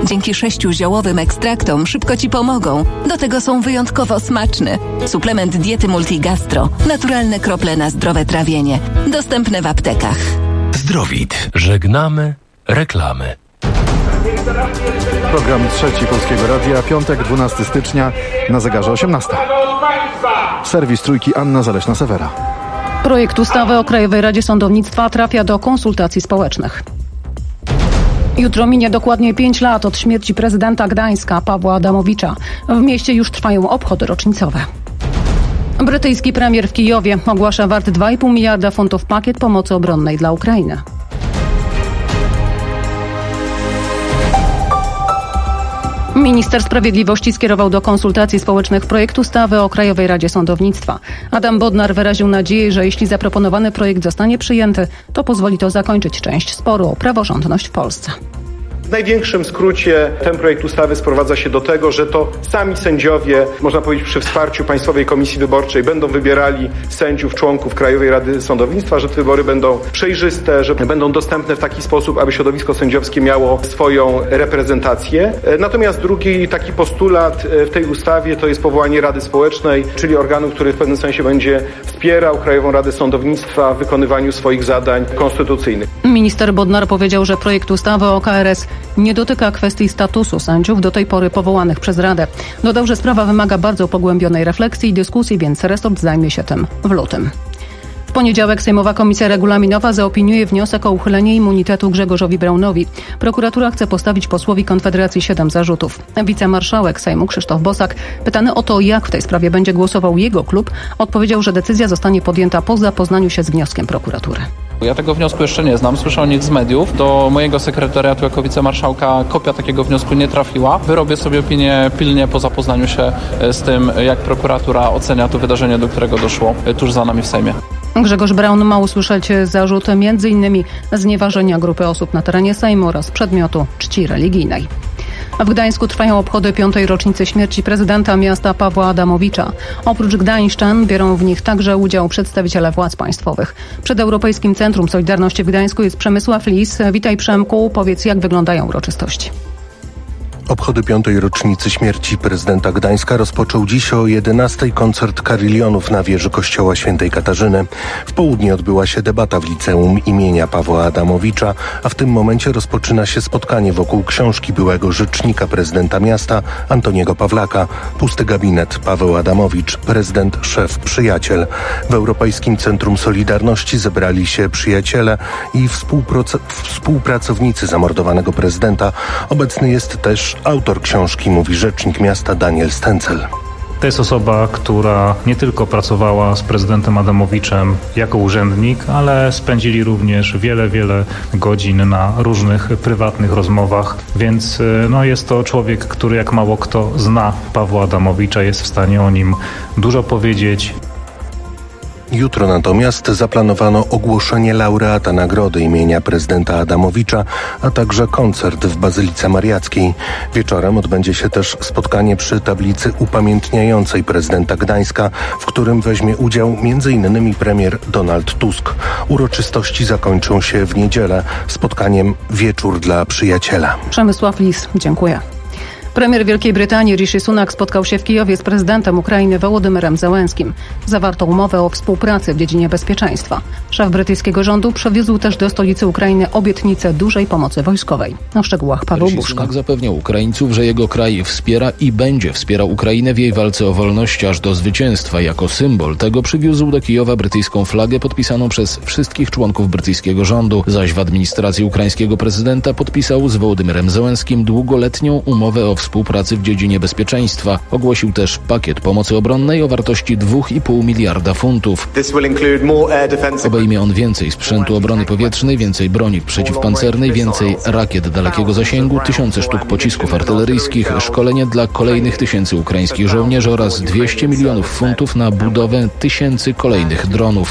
Dzięki 6 ziołowym ekstraktom szybko Ci pomogą. Do tego są wyjątkowo smaczne. Suplement diety Multigastro. Naturalne krople na zdrowe trawienie. Dostępne w aptekach. Zdrowit. Żegnamy reklamy. Program trzeci Polskiego Radia, piątek, 12 stycznia, na zegarze 18. Serwis Trójki, Anna Zaleśna-Sewera. Projekt ustawy o Krajowej Radzie Sądownictwa trafia do konsultacji społecznych. Jutro minie dokładnie 5 lat od śmierci prezydenta Gdańska Pawła Adamowicza. W mieście już trwają obchody rocznicowe. Brytyjski premier w Kijowie ogłasza wart 2,5 miliarda funtów pakiet pomocy obronnej dla Ukrainy. Minister Sprawiedliwości skierował do konsultacji społecznych projekt ustawy o Krajowej Radzie Sądownictwa. Adam Bodnar wyraził nadzieję, że jeśli zaproponowany projekt zostanie przyjęty, to pozwoli to zakończyć część sporu o praworządność w Polsce. W największym skrócie ten projekt ustawy sprowadza się do tego, że to sami sędziowie, można powiedzieć przy wsparciu Państwowej Komisji Wyborczej, będą wybierali sędziów, członków Krajowej Rady Sądownictwa, że te wybory będą przejrzyste, że będą dostępne w taki sposób, aby środowisko sędziowskie miało swoją reprezentację. Natomiast drugi taki postulat w tej ustawie to jest powołanie Rady Społecznej, czyli organu, który w pewnym sensie będzie wspierał Krajową Radę Sądownictwa w wykonywaniu swoich zadań konstytucyjnych. Minister Bodnar powiedział, że projekt ustawy o KRS nie dotyka kwestii statusu sędziów do tej pory powołanych przez Radę. Dodał, że sprawa wymaga bardzo pogłębionej refleksji i dyskusji, więc resort zajmie się tym w lutym. W poniedziałek Sejmowa Komisja Regulaminowa zaopiniuje wniosek o uchylenie immunitetu Grzegorzowi Braunowi. Prokuratura chce postawić posłowi Konfederacji 7 zarzutów. Wicemarszałek Sejmu Krzysztof Bosak, pytany o to, jak w tej sprawie będzie głosował jego klub, odpowiedział, że decyzja zostanie podjęta po zapoznaniu się z wnioskiem prokuratury. Ja tego wniosku jeszcze nie znam, słyszę o nich z mediów. Do mojego sekretariatu jako wicemarszałka kopia takiego wniosku nie trafiła. Wyrobię sobie opinię pilnie po zapoznaniu się z tym, jak prokuratura ocenia to wydarzenie, do którego doszło tuż za nami w Sejmie. Grzegorz Braun ma usłyszeć zarzuty m.in. znieważenia grupy osób na terenie Sejmu oraz przedmiotu czci religijnej. W Gdańsku trwają obchody 5. rocznicy śmierci prezydenta miasta Pawła Adamowicza. Oprócz gdańszczan biorą w nich także udział przedstawiciele władz państwowych. Przed Europejskim Centrum Solidarności w Gdańsku jest Przemysław Lis. Witaj, Przemku, powiedz, jak wyglądają uroczystości. Obchody 5. rocznicy śmierci prezydenta Gdańska rozpoczął dziś o 11:00 koncert Karylionów na wieży kościoła świętej Katarzyny. W południe odbyła się debata w liceum imienia Pawła Adamowicza, a w tym momencie rozpoczyna się spotkanie wokół książki byłego rzecznika prezydenta miasta Antoniego Pawlaka. Pusty gabinet, Paweł Adamowicz, prezydent, szef, przyjaciel. W Europejskim Centrum Solidarności zebrali się przyjaciele i współpracownicy zamordowanego prezydenta. Obecny jest też autor książki, mówi rzecznik miasta Daniel Stencel. To jest osoba, która nie tylko pracowała z prezydentem Adamowiczem jako urzędnik, ale spędzili również wiele godzin na różnych prywatnych rozmowach, więc jest to człowiek, który jak mało kto zna Pawła Adamowicza, jest w stanie o nim dużo powiedzieć. Jutro natomiast zaplanowano ogłoszenie laureata nagrody imienia prezydenta Adamowicza, a także koncert w Bazylice Mariackiej. Wieczorem odbędzie się też spotkanie przy tablicy upamiętniającej prezydenta Gdańska, w którym weźmie udział m.in. premier Donald Tusk. Uroczystości zakończą się w niedzielę spotkaniem Wieczór dla przyjaciela. Przemysław Lis, dziękuję. Premier Wielkiej Brytanii Rishi Sunak spotkał się w Kijowie z prezydentem Ukrainy Wołodymyrem Zełenskim. Zawarto umowę o współpracy w dziedzinie bezpieczeństwa. Szef brytyjskiego rządu przewiózł też do stolicy Ukrainy obietnicę dużej pomocy wojskowej. O szczegółach Paweł Buszko. Sunak zapewniał Ukraińców, że jego kraj wspiera i będzie wspierał Ukrainę w jej walce o wolność aż do zwycięstwa. Jako symbol tego przywiózł do Kijowa brytyjską flagę podpisaną przez wszystkich członków brytyjskiego rządu, zaś w administracji ukraińskiego prezydenta podpisał z Wołodymyrem Zełenskim długoletnią umowę o współpracy w dziedzinie bezpieczeństwa. Ogłosił też pakiet pomocy obronnej o wartości 2,5 miliarda funtów. Obejmie on więcej sprzętu obrony powietrznej, więcej broni przeciwpancernej, więcej rakiet dalekiego zasięgu, tysiące sztuk pocisków artyleryjskich, szkolenie dla kolejnych tysięcy ukraińskich żołnierzy oraz 200 milionów funtów na budowę tysięcy kolejnych dronów.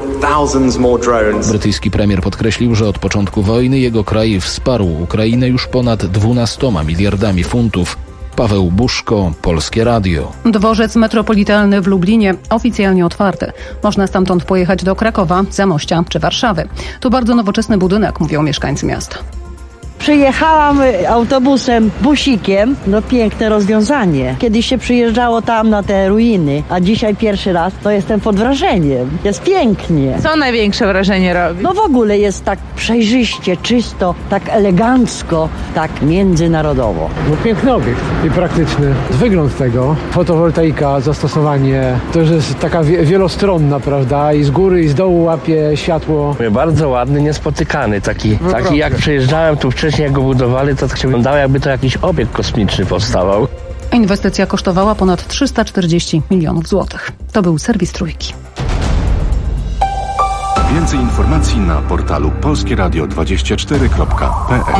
Brytyjski premier podkreślił, że od początku wojny jego kraj wsparł Ukrainę już ponad 12 miliardami funtów. Paweł Buszko, Polskie Radio. Dworzec metropolitalny w Lublinie oficjalnie otwarty. Można stamtąd pojechać do Krakowa, Zamościa czy Warszawy. To bardzo nowoczesny budynek, mówią mieszkańcy miasta. Przyjechałam autobusem, busikiem. No piękne rozwiązanie. Kiedyś się przyjeżdżało tam na te ruiny, a dzisiaj pierwszy raz, to jestem pod wrażeniem. Jest pięknie. Co największe wrażenie robi? No w ogóle jest tak przejrzyście, czysto, tak elegancko, tak międzynarodowo. No piękny obiekt i praktyczny. Wygląd tego, fotowoltaika, zastosowanie, to już jest taka wielostronna, prawda? I z góry, i z dołu łapie światło. Bardzo ładny, niespotykany. Taki jak przejeżdżałem tu wcześniej, jak go budowali, to tak się wyglądało, jakby to jakiś obiekt kosmiczny powstawał. Inwestycja kosztowała ponad 340 milionów złotych. To był serwis Trójki. Więcej informacji na portalu polskieradio24.pl.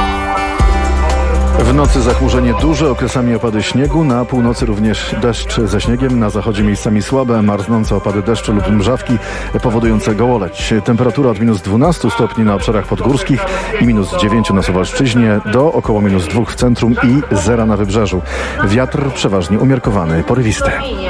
W nocy zachmurzenie duże, okresami opady śniegu, na północy również deszcz ze śniegiem, na zachodzie miejscami słabe, marznące opady deszczu lub mrzawki powodujące gołoleć. Temperatura od minus 12 stopni na obszarach podgórskich i minus 9 na Suwalszczyźnie do około minus 2 w centrum i 0 na wybrzeżu. Wiatr przeważnie umiarkowany, porywisty.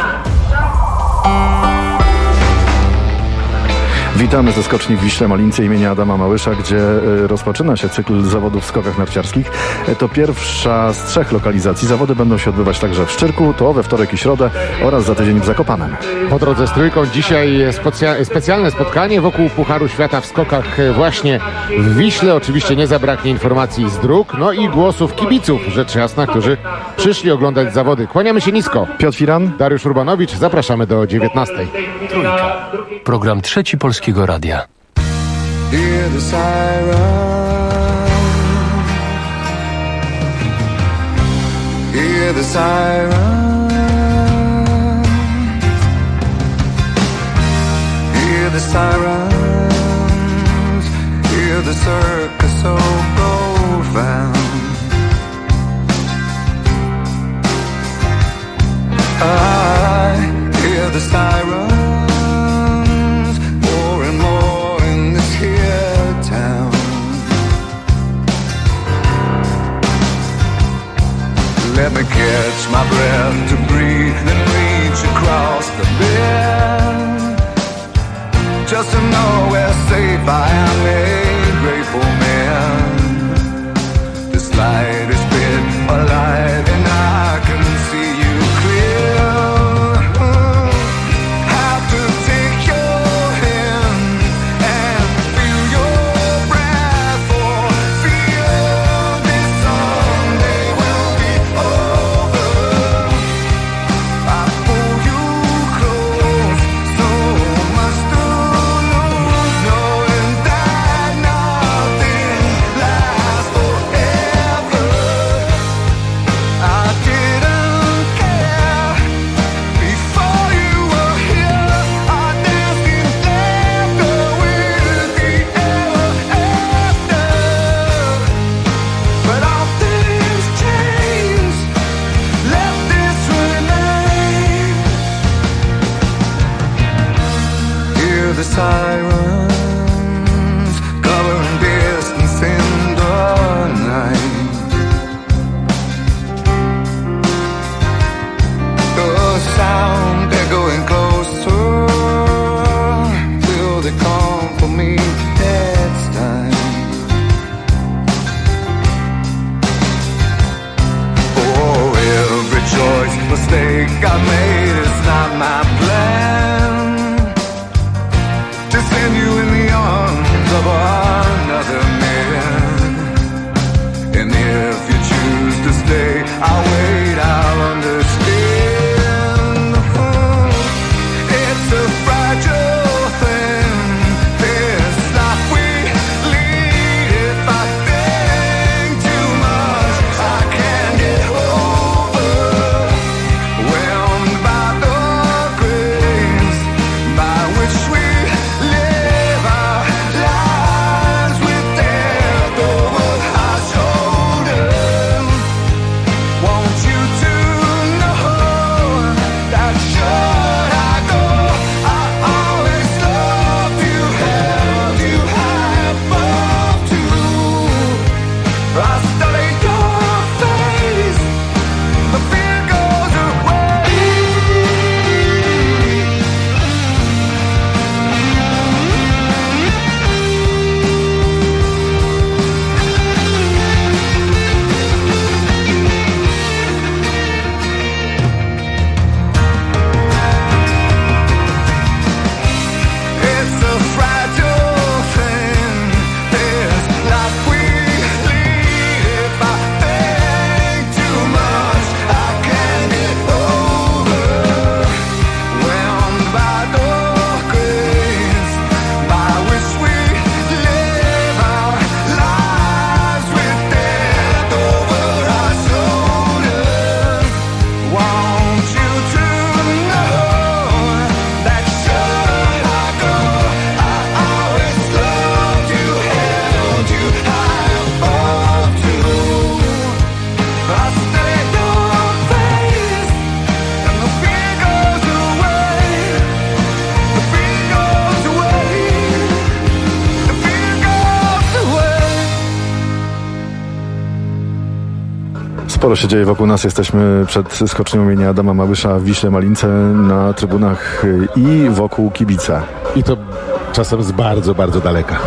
Witamy ze skoczni w Wiśle Malince imienia Adama Małysza, gdzie rozpoczyna się cykl zawodów w skokach narciarskich. To pierwsza z 3 lokalizacji. Zawody będą się odbywać także w Szczyrku, to we wtorek i środę oraz za tydzień w Zakopanem. Po drodze z Trójką dzisiaj specjalne spotkanie wokół Pucharu Świata w skokach właśnie w Wiśle. Oczywiście nie zabraknie informacji z dróg, no i głosów kibiców, rzecz jasna, którzy przyszli oglądać zawody. Kłaniamy się nisko. Piotr Firan, Dariusz Urbanowicz, zapraszamy do 19. Trójka. Program Trzeci Polskiego Radia. Hear the siren. Hear the siren. Hear the sirens. Hear the circus so profound. I hear the sirens. Let me catch my breath to breathe and reach across the bed, just to know where safe I am, a grateful man. This light is bit a light and I can see you clear. Have to take your hand and feel your breath, for fear this someday will be over. I pull you close, so much to lose, knowing that nothing lasts forever. I didn't care before you were here. I danced in laughter with the ever after. But all things change. Let this remain. Hear the sirens covering distance in the night. The sound echoing closer. Will they come for me next time? Oh, every choice, mistake I made is not my plan. To send you in the arms of another man. And if you choose to stay, I'll wait, I'll understand. It's a fragile thing, this life we lead. If I think too much, I can't get over. Whelmed by the Sporo się dzieje wokół nas. Jesteśmy przed skocznią imienia Adama Małysza w Wiśle Malince na trybunach i wokół kibice. I to czasem z bardzo, bardzo daleka.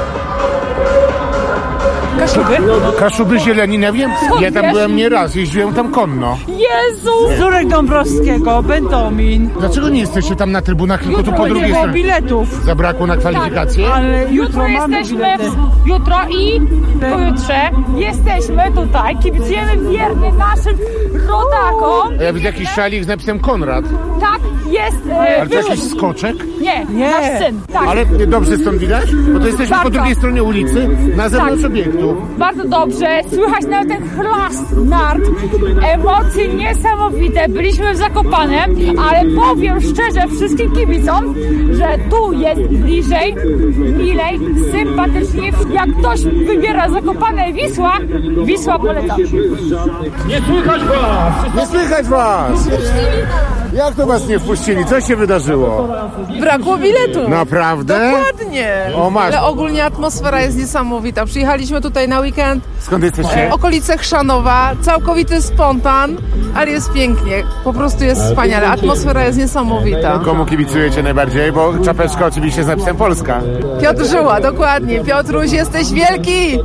Kaszuby Zieleni, nie wiem. Ja tam byłem nieraz, jeździłem tam konno. Jezu! Zurek Dąbrowskiego, Bentomin. Dlaczego nie jesteście tam na trybunach, tylko tu po drugiej stronie? Biletów. Zabrakło na kwalifikacje? Tak, ale jutro jesteśmy, jutro i pojutrze jesteśmy tutaj, kibicujemy wiernie naszym rodakom. A ja widzę jakiś szalik z napisem Konrad. Tak, jest. Ale to jakiś skoczek? Nie, nasz syn. Tak. Ale dobrze stąd widać? Bo to jesteśmy po drugiej stronie ulicy, na zewnątrz obiektu. Bardzo dobrze, słychać nawet ten chlast nart, emocje niesamowite, byliśmy w Zakopanem, ale powiem szczerze wszystkim kibicom, że tu jest bliżej, milej, sympatycznie, jak ktoś wybiera Zakopane Wisła poleca. Nie słychać was! Nie słychać was! Jak to was nie wpuścili? Co się wydarzyło? Brakło biletu. Naprawdę? Dokładnie. O, masz. Ale ogólnie atmosfera jest niesamowita. Przyjechaliśmy tutaj na weekend. Skąd jesteście? Okolice Chrzanowa. Całkowity spontan, ale jest pięknie. Po prostu jest wspaniale. Atmosfera jest niesamowita. Komu kibicujecie najbardziej? Bo czapeczka oczywiście z napisem Polska. Piotr Żyła, dokładnie. Piotruś, jesteś wielki!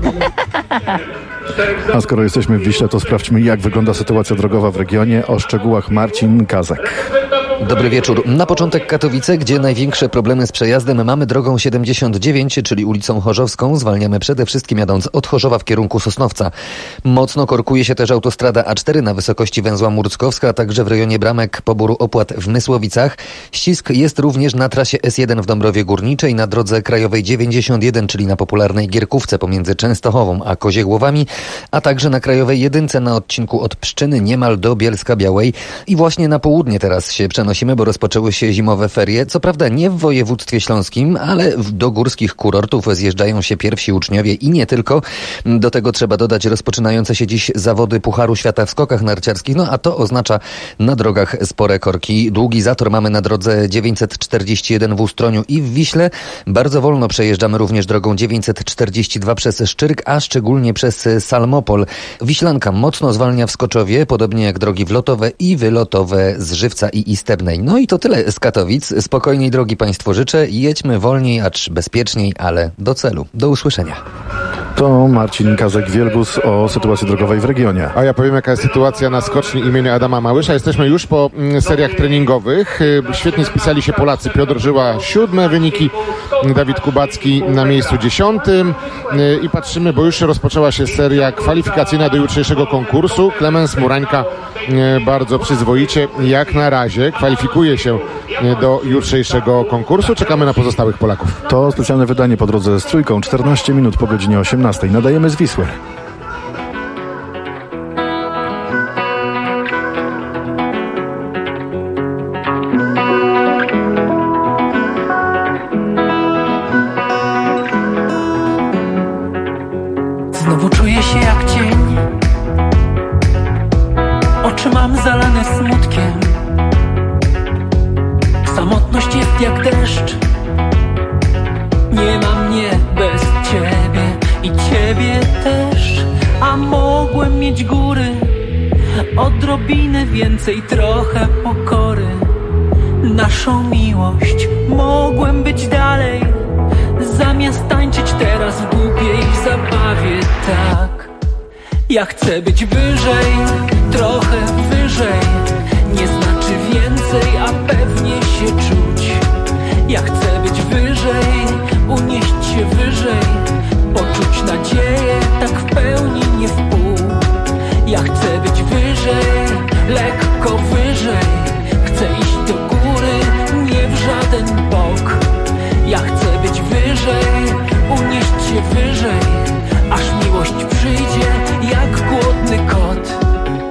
A skoro jesteśmy w Wiśle, to sprawdźmy, jak wygląda sytuacja drogowa w regionie. O szczegółach Marcin Kazek. Dobry wieczór. Na początek Katowice, gdzie największe problemy z przejazdem mamy drogą 79, czyli ulicą Chorzowską. Zwalniamy przede wszystkim jadąc od Chorzowa w kierunku Sosnowca. Mocno korkuje się też autostrada A4 na wysokości węzła Murckowska, a także w rejonie bramek poboru opłat w Mysłowicach. Ścisk jest również na trasie S1 w Dąbrowie Górniczej, na drodze krajowej 91, czyli na popularnej Gierkówce pomiędzy Częstochową a Koziegłowami, a także na krajowej 1 na odcinku od Pszczyny niemal do Bielska Białej. I właśnie na południe teraz się przenosimy, bo rozpoczęły się zimowe ferie. Co prawda nie w województwie śląskim, ale do górskich kurortów zjeżdżają się pierwsi uczniowie i nie tylko. Do tego trzeba dodać rozpoczynające się dziś zawody Pucharu Świata w skokach narciarskich, no a to oznacza na drogach spore korki. Długi zator mamy na drodze 941 w Ustroniu i w Wiśle. Bardzo wolno przejeżdżamy również drogą 942 przez Szczyrk, a szczególnie przez Salmopol. Wiślanka mocno zwalnia w Skoczowie, podobnie jak drogi wlotowe i wylotowe z Żywca i Istebnej. No i to tyle z Katowic. Spokojnej drogi Państwu życzę. Jedźmy wolniej, acz bezpieczniej, ale do celu. Do usłyszenia. To Marcin Kazek-Wielgus o sytuacji drogowej w regionie. A ja powiem, jaka jest sytuacja na skoczni imienia Adama Małysza. Jesteśmy już po seriach treningowych. Świetnie spisali się Polacy. Piotr Żyła 7 wyniki, Dawid Kubacki na miejscu 10. I patrzymy, bo już rozpoczęła się seria kwalifikacyjna do jutrzejszego konkursu. Klemens Murańka bardzo przyzwoicie jak na razie kwalifikuje się do jutrzejszego konkursu. Czekamy na pozostałych Polaków. To specjalne wydanie po drodze z Trójką. 14 minut po godzinie 18. Nadajemy z Wisły. Znowu czuję się jak cień. Oczy mam zalane smutkiem. Samotność jest jak deszcz. Nie ma mnie bez ciebie i ciebie też. A mogłem mieć góry, odrobinę więcej, trochę pokory. Naszą miłość mogłem być dalej, zamiast tańczyć teraz w głupiej zabawie. Tak, ja chcę być wyżej, trochę wyżej. Nie znaczy więcej, a pewnie się czuć. Ja chcę być wyżej, unieść się wyżej, poczuć nadzieję, tak w pełni, nie w pół. Ja chcę być wyżej, lekko wyżej. Chcę iść do góry, nie w żaden bok. Ja chcę być wyżej, unieść się wyżej, aż miłość przyjdzie jak głodny kot.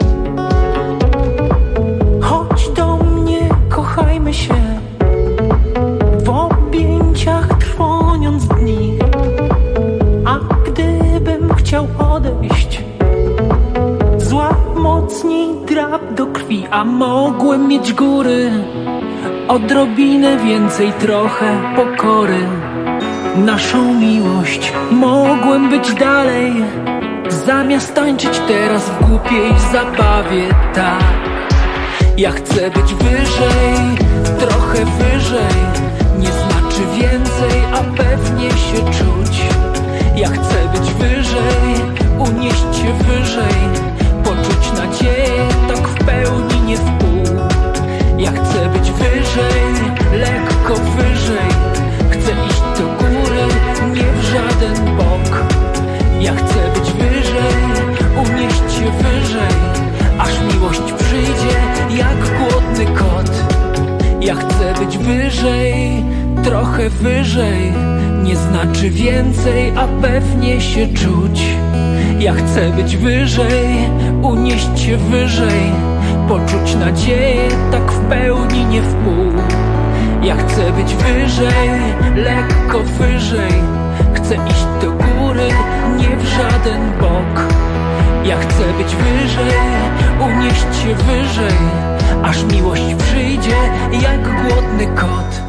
Chodź do mnie, kochajmy się, w objęciach trwoniąc dni. A gdybym chciał odejść, złap mocniej drap do krwi. A mogłem mieć góry, odrobinę więcej, trochę pokory. Naszą miłość mogłem być dalej, Zamiast tańczyć teraz w głupiej zabawie, tak. Ja chcę być wyżej, trochę wyżej. Nie znaczy więcej, a pewnie się czuć. Ja chcę być wyżej, unieść się wyżej. Poczuć nadzieję, tak w pełni, nie w pół. Ja chcę być wyżej, lekko wyżej. Chcę iść do góry, nie w żaden bok. Ja chcę być wyżej, unieść się wyżej. Aż miłość przyjdzie jak głodny kot. Ja chcę być wyżej, trochę wyżej. Nie znaczy więcej, a pewnie się czuć. Ja chcę być wyżej, unieść się wyżej. Poczuć nadzieję, tak w pełni, nie w pół. Ja chcę być wyżej, lekko wyżej. Chcę iść do góry, nie w żaden bok. Ja chcę być wyżej, unieść się wyżej. Aż miłość przyjdzie jak głodny kot.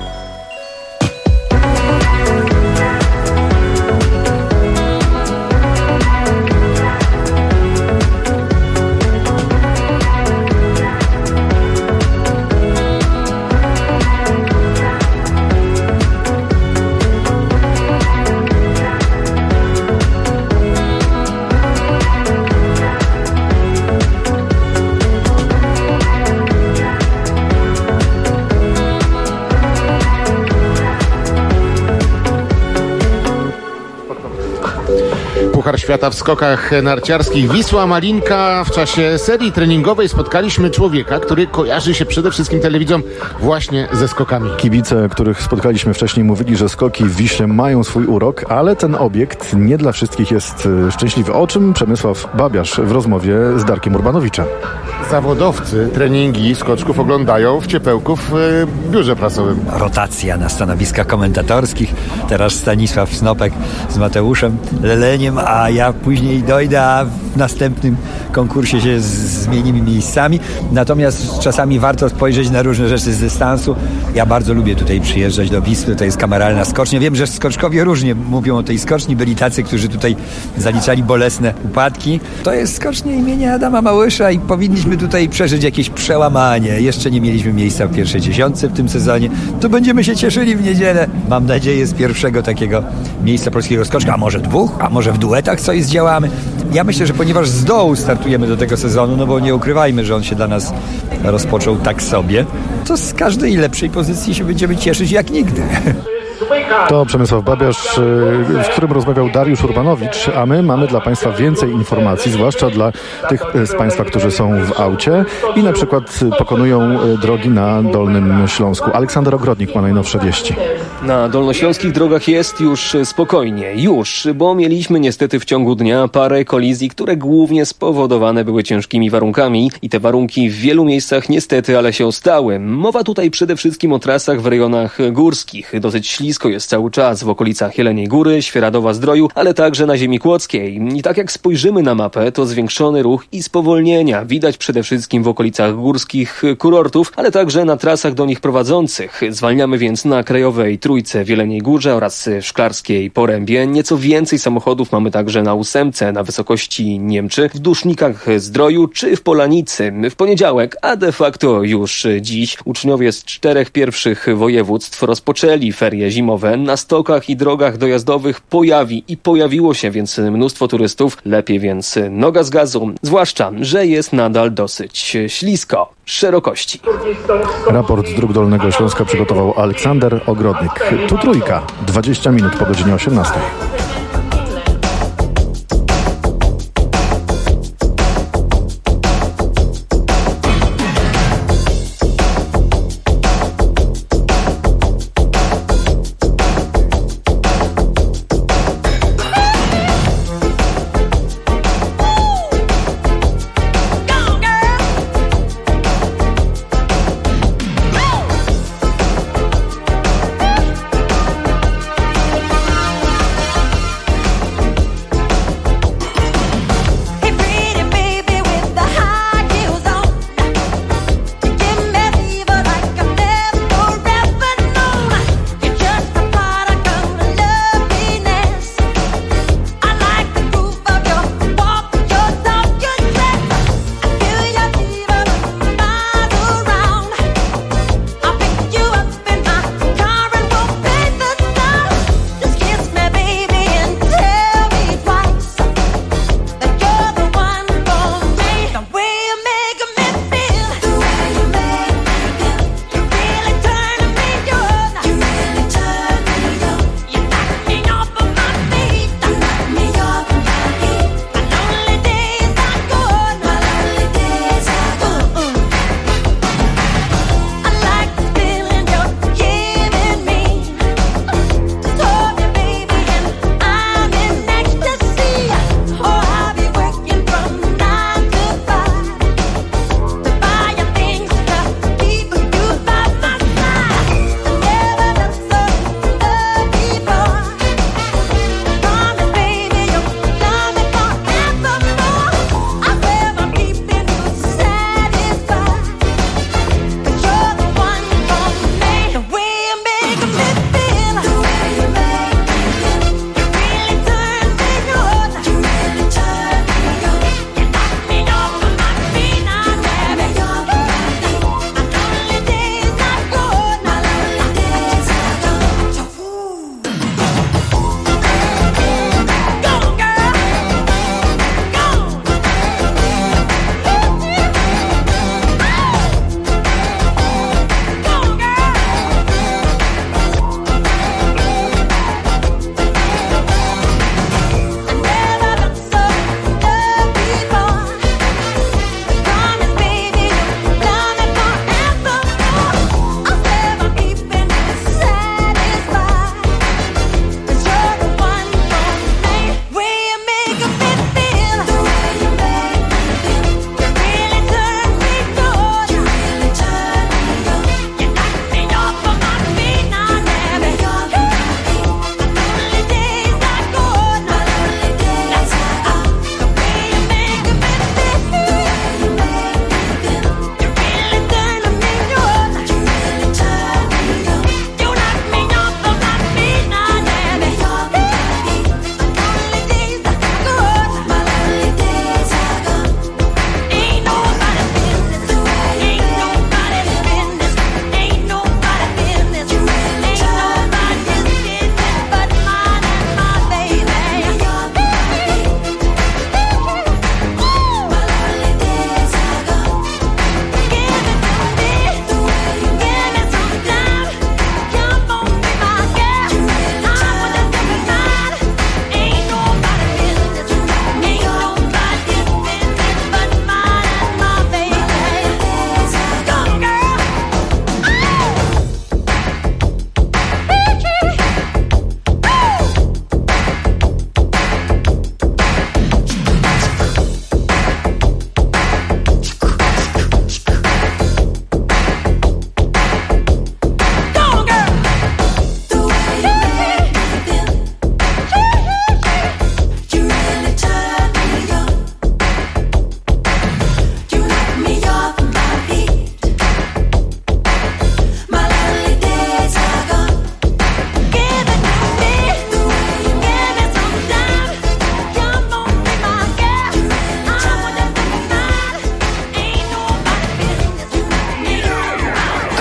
Puchar Świata w skokach narciarskich. Wisła Malinka. W czasie serii treningowej spotkaliśmy człowieka, który kojarzy się przede wszystkim telewidzom właśnie ze skokami. Kibice, których spotkaliśmy wcześniej, mówili, że skoki w Wiśle mają swój urok, ale ten obiekt nie dla wszystkich jest szczęśliwy. O czym Przemysław Babiarz w rozmowie z Darkiem Urbanowiczem. Zawodowcy treningi skoczków oglądają w ciepełku w biurze prasowym. Rotacja na stanowiskach komentatorskich. Teraz Stanisław Snopek z Mateuszem Leleniem, a ja później dojdę, a w następnym konkursie się zmienimy miejscami. Natomiast czasami warto spojrzeć na różne rzeczy z dystansu. Ja bardzo lubię tutaj przyjeżdżać do Wisły. To jest kameralna skocznia. Wiem, że skoczkowie różnie mówią o tej skoczni. Byli tacy, którzy tutaj zaliczali bolesne upadki. To jest skocznia imienia Adama Małysza i powinniśmy tutaj przeżyć jakieś przełamanie. Jeszcze nie mieliśmy miejsca w pierwszej dziesiątce w tym sezonie. To będziemy się cieszyli w niedzielę. Mam nadzieję z pierwszego takiego miejsca polskiego skoczka, a może dwóch, a może w duetach coś zdziałamy. Ja myślę, że ponieważ z dołu startujemy do tego sezonu, no bo nie ukrywajmy, że on się dla nas rozpoczął tak sobie, to z każdej lepszej pozycji się będziemy cieszyć jak nigdy. To Przemysław Babiarz, z którym rozmawiał Dariusz Urbanowicz, a my mamy dla Państwa więcej informacji, zwłaszcza dla tych z Państwa, którzy są w aucie i na przykład pokonują drogi na Dolnym Śląsku. Aleksander Ogrodnik ma najnowsze wieści. Na dolnośląskich drogach jest już spokojnie. Bo mieliśmy niestety w ciągu dnia parę kolizji, które głównie spowodowane były ciężkimi warunkami i te warunki w wielu miejscach niestety, ale się stały. Mowa tutaj przede wszystkim o trasach w rejonach górskich. Dosyć ślisko jest cały czas w okolicach Jeleniej Góry, Świeradowa-Zdroju, ale także na ziemi kłodzkiej. I tak jak spojrzymy na mapę, to zwiększony ruch i spowolnienia widać przede wszystkim w okolicach górskich kurortów, ale także na trasach do nich prowadzących. Zwalniamy więc na Krajowej Trójce w Jeleniej Górze oraz w Szklarskiej Porębie. Nieco więcej samochodów mamy także na Ósemce na wysokości Niemczy, w Dusznikach Zdroju czy w Polanicy. W poniedziałek, a de facto już dziś, uczniowie z 4 pierwszych województw rozpoczęli ferie zimowe. Na stokach i drogach dojazdowych pojawiło się więc mnóstwo turystów. Lepiej więc noga z gazu, zwłaszcza, że jest nadal dosyć ślisko. Szerokości. Raport z dróg Dolnego Śląska przygotował Aleksander Ogrodnik. Tu Trójka, 20 minut po godzinie 18.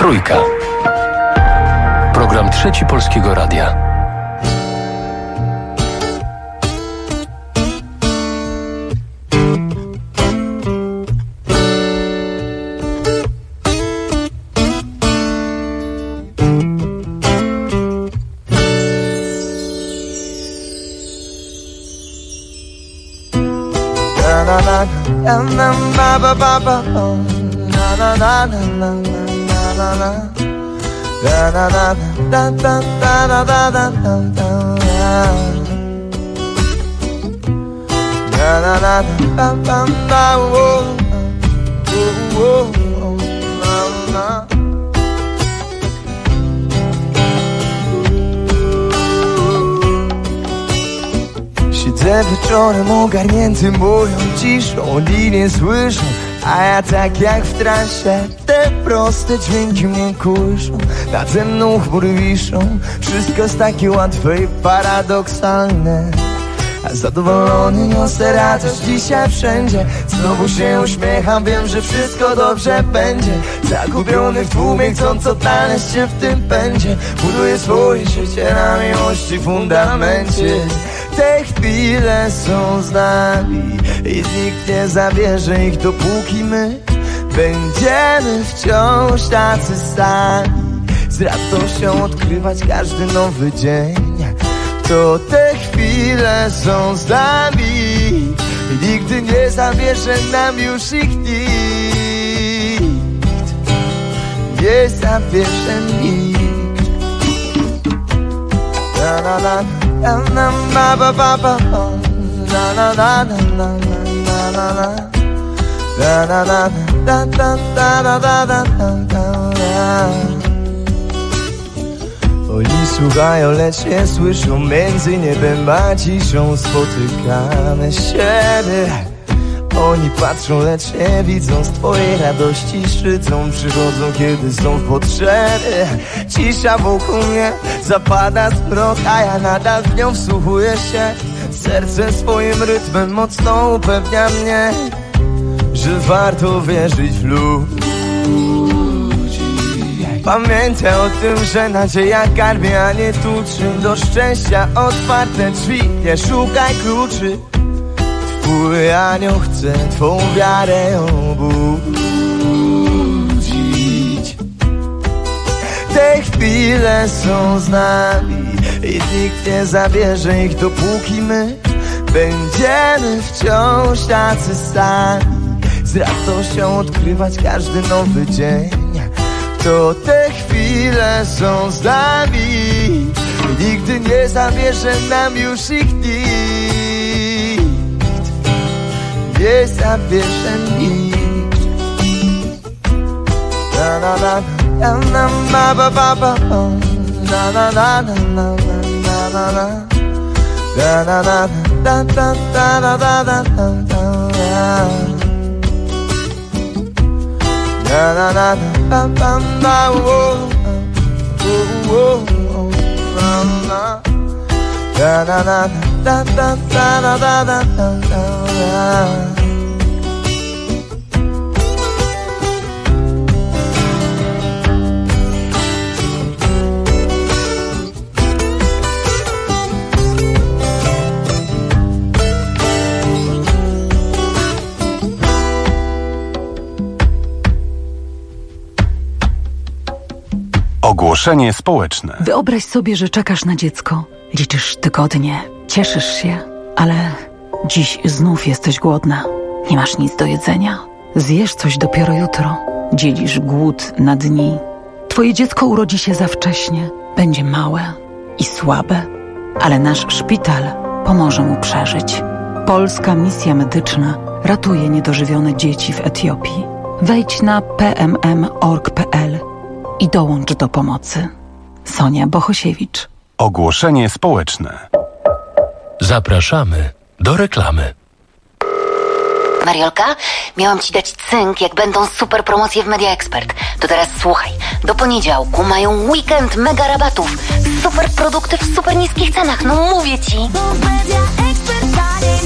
Trójka. Program Trzeci Polskiego Radia. Siedzę wieczorem ogarnięty moją ciszą, linie słyszę, a ja tak jak w transie. Te proste dźwięki mnie kuszą, nade mną chmury wiszą. Wszystko jest takie łatwe i paradoksalne, a zadowolony niosę radość dzisiaj wszędzie. Znowu się uśmiecham, wiem, że wszystko dobrze będzie. Zagubiony w tłumie, chcąc odnaleźć się w tym pędzie. Buduję swoje życie na miłości fundamencie. Te chwile są z nami i nikt nie zabierze ich, dopóki my będziemy wciąż tacy sami. Z radością odkrywać każdy nowy dzień. To te chwile są z nami i nigdy nie zabierze nam już ich nikt. Nie zabierze nikt. Na na na na na na ba ba ba na na na na na na na na na na na na na na na. Oni słuchają, lecz nie słyszą, między niebem a ciszą spotykamy siebie. Oni patrzą, lecz nie widzą, z twojej radości szydzą. Przychodzą, kiedy są w potrzebie. Cisza wokół mnie zapada zmrok, a ja nadal w nią wsłuchuję się. Serce swoim rytmem mocno upewnia mnie, że warto wierzyć w ludzi. Pamiętaj o tym, że nadzieja karmi, a nie tuczy. Do szczęścia otwarte drzwi, nie szukaj kluczy. Twój anioł chce twą wiarę obudzić. Te chwile są z nami i nikt nie zabierze ich, dopóki my będziemy wciąż tacy sami. Z radością odkrywać każdy nowy dzień. To te chwile są z nami i nigdy nie zabierze nam już ich nikt. Nie zabierze nikt. Na na na na na na ba ba ba na na na na na na na na na na na na na na na na. Na na na na na na oh oh oh na na na na na na na na na. Ogłoszenie społeczne. Wyobraź sobie, że czekasz na dziecko. Liczysz tygodnie, cieszysz się, ale dziś znów jesteś głodna. Nie masz nic do jedzenia. Zjesz coś dopiero jutro. Dzielisz głód na dni. Twoje dziecko urodzi się za wcześnie. Będzie małe i słabe, ale nasz szpital pomoże mu przeżyć. Polska Misja Medyczna ratuje niedożywione dzieci w Etiopii. Wejdź na pmm.org.pl i dołącz do pomocy. Sonia Bohosiewicz. Ogłoszenie społeczne. Zapraszamy do reklamy. Mariolka, miałam ci dać cynk, jak będą super promocje w Media Expert. To teraz słuchaj. Do poniedziałku mają weekend mega rabatów. Super produkty w super niskich cenach. No mówię ci.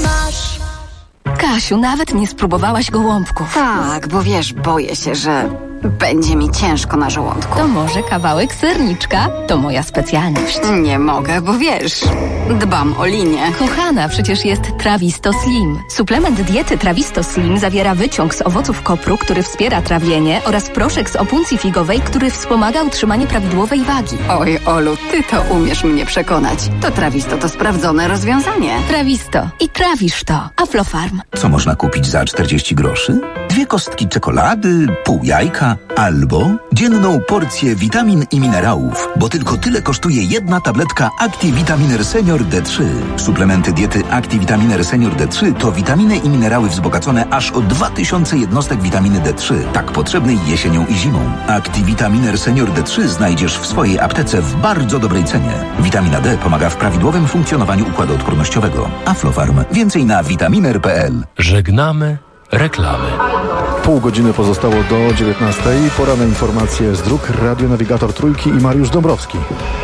Kasiu, nawet nie spróbowałaś gołąbków. Tak, bo wiesz, boję się, że będzie mi ciężko na żołądku. To może kawałek serniczka? To moja specjalność. Nie mogę, bo wiesz, dbam o linię. Kochana, przecież jest Trawisto Slim. Suplement diety Trawisto Slim zawiera wyciąg z owoców kopru, który wspiera trawienie, oraz proszek z opuncji figowej, który wspomaga utrzymanie prawidłowej wagi. Oj, Olu, ty to umiesz mnie przekonać. To Trawisto to sprawdzone rozwiązanie. Trawisto. I trawisz to. Aflofarm. Co można kupić za 40 groszy? 2 kostki czekolady, pół jajka albo dzienną porcję witamin i minerałów, bo tylko tyle kosztuje jedna tabletka Activitaminer Senior D3. Suplementy diety Activitaminer Senior D3 to witaminy i minerały wzbogacone aż o 2000 jednostek witaminy D3, tak potrzebnej jesienią i zimą. Activitaminer Senior D3 znajdziesz w swojej aptece w bardzo dobrej cenie. Witamina D pomaga w prawidłowym funkcjonowaniu układu odpornościowego. Aflofarm. Więcej na vitaminer.pl. Żegnamy reklamy. Pół godziny pozostało do 19. Pora na informacje z dróg. Radionawigator Trójki i Mariusz Dąbrowski.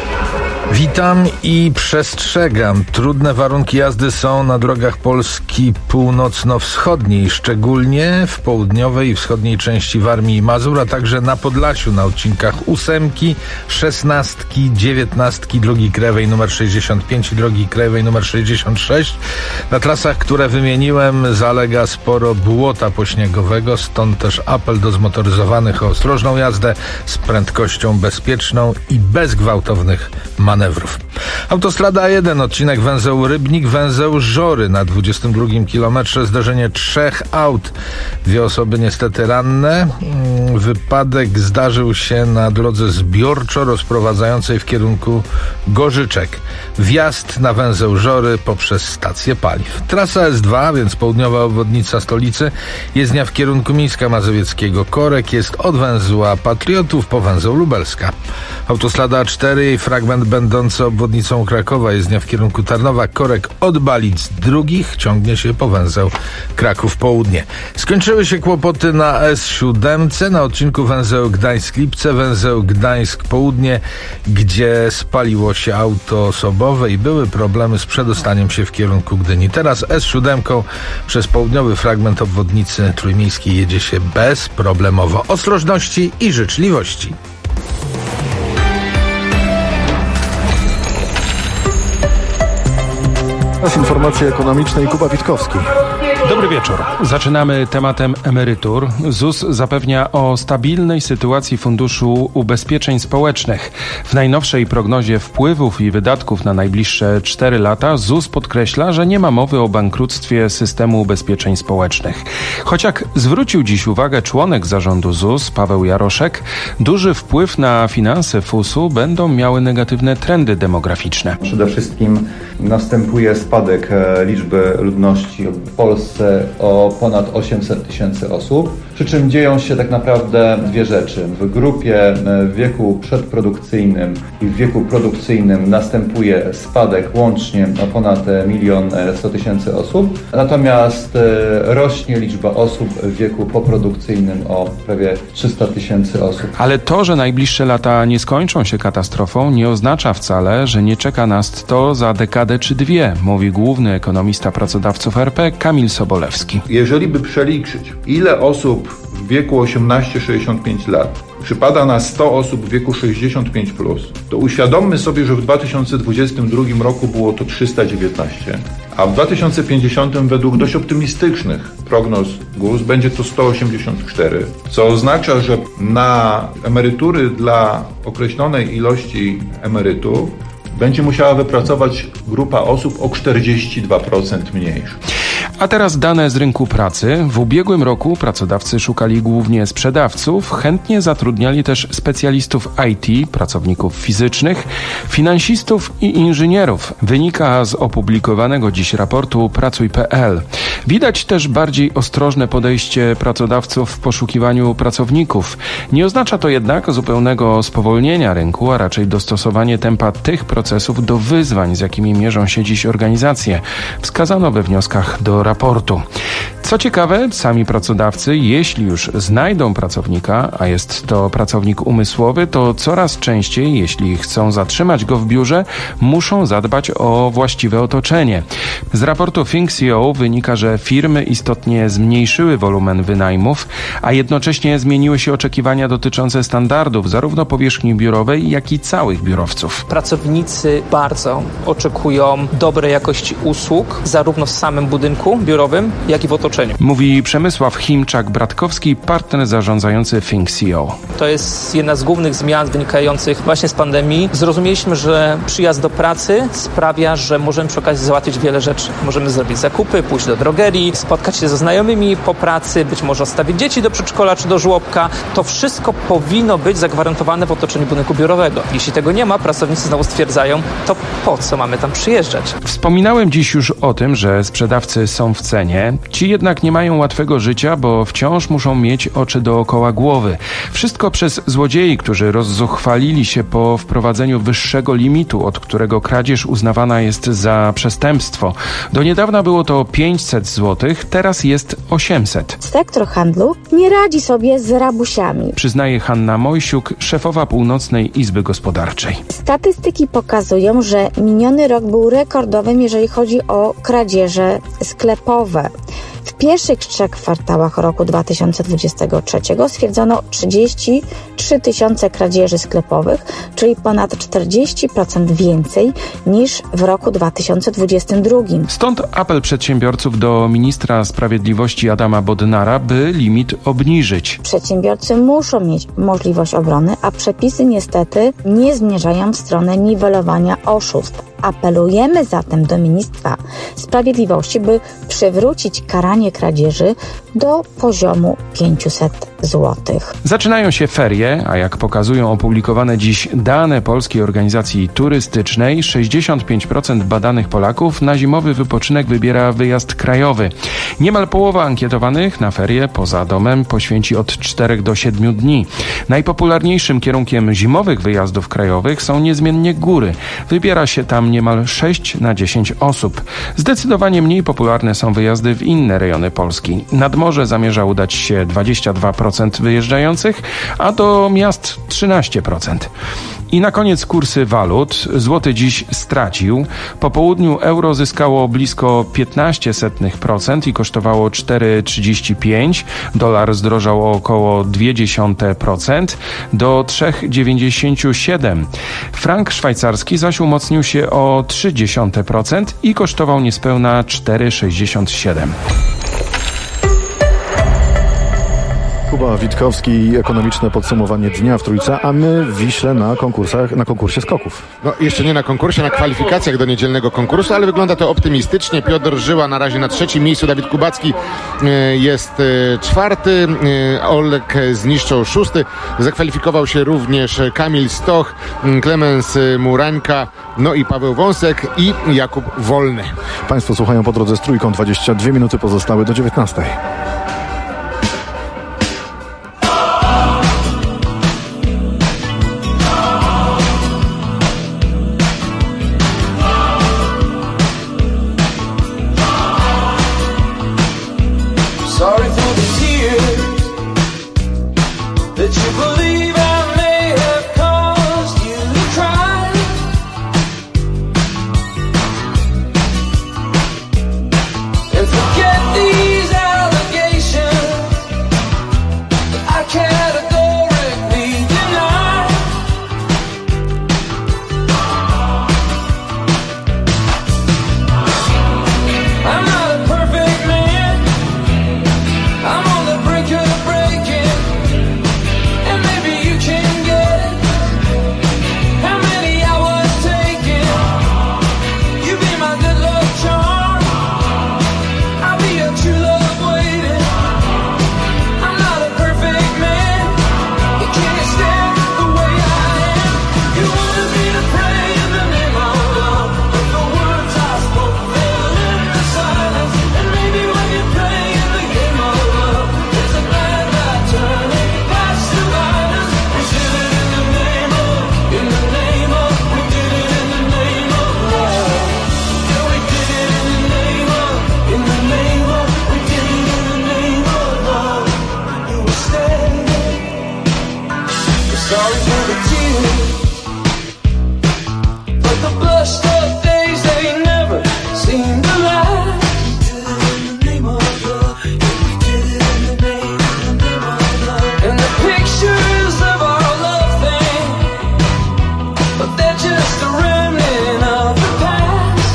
Witam i przestrzegam. Trudne warunki jazdy są na drogach Polski północno-wschodniej, szczególnie w południowej i wschodniej części Warmii i Mazur, a także na Podlasiu na odcinkach 8, 16, 19, drogi krajowej nr 65 i drogi krajowej nr 66. Na trasach, które wymieniłem, zalega sporo błota pośniegowego, stąd też apel do zmotoryzowanych o ostrożną jazdę z prędkością bezpieczną i bez gwałtownych manewrów. Autostrada A1, odcinek węzeł Rybnik, węzeł Żory. Na 22 kilometrze zdarzenie 3 aut. 2 osoby niestety ranne. Wypadek zdarzył się na drodze zbiorczo rozprowadzającej w kierunku Gorzyczek. Wjazd na węzeł Żory poprzez stację paliw. Trasa S2, więc południowa obwodnica stolicy, jezdnia w kierunku Mińska Mazowieckiego. Korek jest od węzła Patriotów po węzeł Lubelska. Autostrada A4, jej fragment będący obwodnicą Krakowa, jezdnia w kierunku Tarnowa. Korek od Balic drugich ciągnie się po węzeł Kraków Południe. Skończyły się kłopoty na S7, na odcinku węzeł Gdańsk-Lipce, węzeł Gdańsk Południe, gdzie spaliło się auto osobowe i były problemy z przedostaniem się w kierunku Gdyni. Teraz S7 przez południowy fragment obwodnicy trójmiejskiej jedzie się bezproblemowo. Ostrożności i życzliwości. Informacje ekonomiczne i Kuba Witkowski. Dobry wieczór. Zaczynamy tematem emerytur. ZUS zapewnia o stabilnej sytuacji Funduszu Ubezpieczeń Społecznych. W najnowszej prognozie wpływów i wydatków na najbliższe 4 lata ZUS podkreśla, że nie ma mowy o bankructwie systemu ubezpieczeń społecznych. Choć jak zwrócił dziś uwagę członek zarządu ZUS, Paweł Jaroszek, duży wpływ na finanse FUS-u będą miały negatywne trendy demograficzne. Przede wszystkim następuje spadek liczby ludności w Polsce o ponad 800 tysięcy osób, przy czym dzieją się tak naprawdę dwie rzeczy. W grupie w wieku przedprodukcyjnym i w wieku produkcyjnym następuje spadek łącznie o ponad 1 100 000 osób, natomiast rośnie liczba osób w wieku poprodukcyjnym o prawie 300 000 osób. Ale to, że najbliższe lata nie skończą się katastrofą, nie oznacza wcale, że nie czeka nas to za dekadę czy 2, mówi główny ekonomista pracodawców RP Kamil Sobolewski. Jeżeli by przeliczyć, ile osób w wieku 18-65 lat przypada na 100 osób w wieku 65+, to uświadommy sobie, że w 2022 roku było to 319, a w 2050 według dość optymistycznych prognoz GUS będzie to 184, co oznacza, że na emerytury dla określonej ilości emerytów będzie musiała wypracować grupa osób o 42% mniejsza. A teraz dane z rynku pracy. W ubiegłym roku pracodawcy szukali głównie sprzedawców, chętnie zatrudniali też specjalistów IT, pracowników fizycznych, finansistów i inżynierów. Wynika z opublikowanego dziś raportu Pracuj.pl. Widać też bardziej ostrożne podejście pracodawców w poszukiwaniu pracowników. Nie oznacza to jednak zupełnego spowolnienia rynku, a raczej dostosowanie tempa tych procesów do wyzwań, z jakimi mierzą się dziś organizacje. Wskazano we wnioskach do raportu. Co ciekawe, sami pracodawcy, jeśli już znajdą pracownika, a jest to pracownik umysłowy, to coraz częściej, jeśli chcą zatrzymać go w biurze, muszą zadbać o właściwe otoczenie. Z raportu ThinkCEO wynika, że firmy istotnie zmniejszyły wolumen wynajmów, a jednocześnie zmieniły się oczekiwania dotyczące standardów zarówno powierzchni biurowej, jak i całych biurowców. Pracownicy bardzo oczekują dobrej jakości usług, zarówno w samym budynku biurowym, jak i w otoczeniu. Mówi Przemysław Chimczak-Bratkowski, partner zarządzający ThinkCEO. To jest jedna z głównych zmian wynikających właśnie z pandemii. Zrozumieliśmy, że przyjazd do pracy sprawia, że możemy przy okazji załatwić wiele rzeczy. Możemy zrobić zakupy, pójść do drogerii, spotkać się ze znajomymi po pracy, być może odstawić dzieci do przedszkola czy do żłobka. To wszystko powinno być zagwarantowane w otoczeniu budynku biurowego. Jeśli tego nie ma, pracownicy znowu stwierdzają, to po co mamy tam przyjeżdżać? Wspominałem dziś już o tym, że sprzedawcy są w cenie. Ci jednak nie mają łatwego życia, bo wciąż muszą mieć oczy dookoła głowy. Wszystko przez złodziei, którzy rozzuchwalili się po wprowadzeniu wyższego limitu, od którego kradzież uznawana jest za przestępstwo. Do niedawna było to 500 zł, teraz jest 800. Sektor handlu nie radzi sobie z rabusiami. Przyznaje Hanna Mojsiuk, szefowa Północnej Izby Gospodarczej. Statystyki pokazują, że miniony rok był rekordowym, jeżeli chodzi o kradzieże sklepowe. W pierwszych 3 kwartałach roku 2023 stwierdzono 33 tysiące kradzieży sklepowych, czyli ponad 40% więcej niż w roku 2022. Stąd apel przedsiębiorców do ministra sprawiedliwości Adama Bodnara, by limit obniżyć. Przedsiębiorcy muszą mieć możliwość obrony, a przepisy niestety nie zmierzają w stronę niwelowania oszustw. Apelujemy zatem do ministra sprawiedliwości, by przywrócić karanie kradzieży do poziomu 500 zł. Zaczynają się ferie, a jak pokazują opublikowane dziś dane Polskiej Organizacji Turystycznej, 65% badanych Polaków na zimowy wypoczynek wybiera wyjazd krajowy. Niemal połowa ankietowanych na ferie poza domem poświęci od 4 do 7 dni. Najpopularniejszym kierunkiem zimowych wyjazdów krajowych są niezmiennie góry. Wybiera się tam niemal 6 na 10 osób. Zdecydowanie mniej popularne są wyjazdy w inne rejony Polski. Nad morze zamierza udać się 22% wyjeżdżających, a do miast 13%. I na koniec kursy walut. Złoty dziś stracił. Po południu euro zyskało blisko 0,15% i kosztowało 4,35. Dolar zdrożał o około 0,2% do 3,97. Frank szwajcarski zaś umocnił się o 0,3% i kosztował niespełna 4,67. Kuba Witkowski, ekonomiczne podsumowanie dnia w Trójce, a my w Wiśle na konkursie skoków. No jeszcze nie na konkursie, na kwalifikacjach do niedzielnego konkursu, ale wygląda to optymistycznie. Piotr Żyła na razie na 3. miejscu, Dawid Kubacki jest 4. Olek Zniszczał 6. Zakwalifikował się również Kamil Stoch, Klemens Murańka, no i Paweł Wąsek i Jakub Wolny. Państwo słuchają Po drodze z Trójką, 22 minuty pozostałe do 19. Forget these allegations. sorry for the tears, but the blushed up days, they never seem to last. And the pictures of our love thing, but they're just a remnant of the past.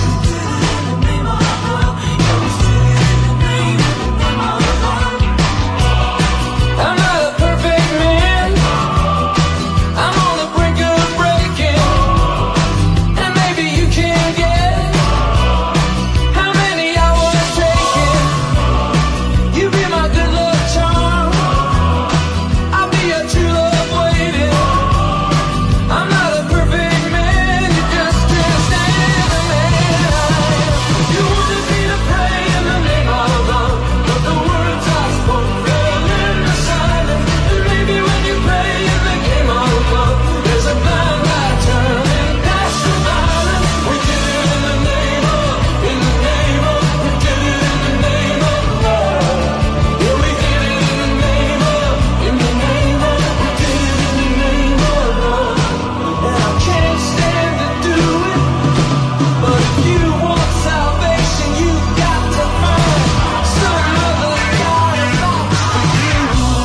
I'm not a perfect man, I'm on the brink of breaking, and maybe you can't get how many I was taking. You be my good luck charm, I'll be your true love waiting. I'm not a perfect man, you just can't stand the man I am. You wanted me to pray in the name of love, but the words I spoke fell into silence. And maybe when you pray in the game of love, there's a blind eye turn and dash to violence. We did it in the name of, we did it in the name of love. Yeah, we did it in the name of, we did it in the name of love. And I can't stand to do it, but if you want salvation, you got to find some other guy for you.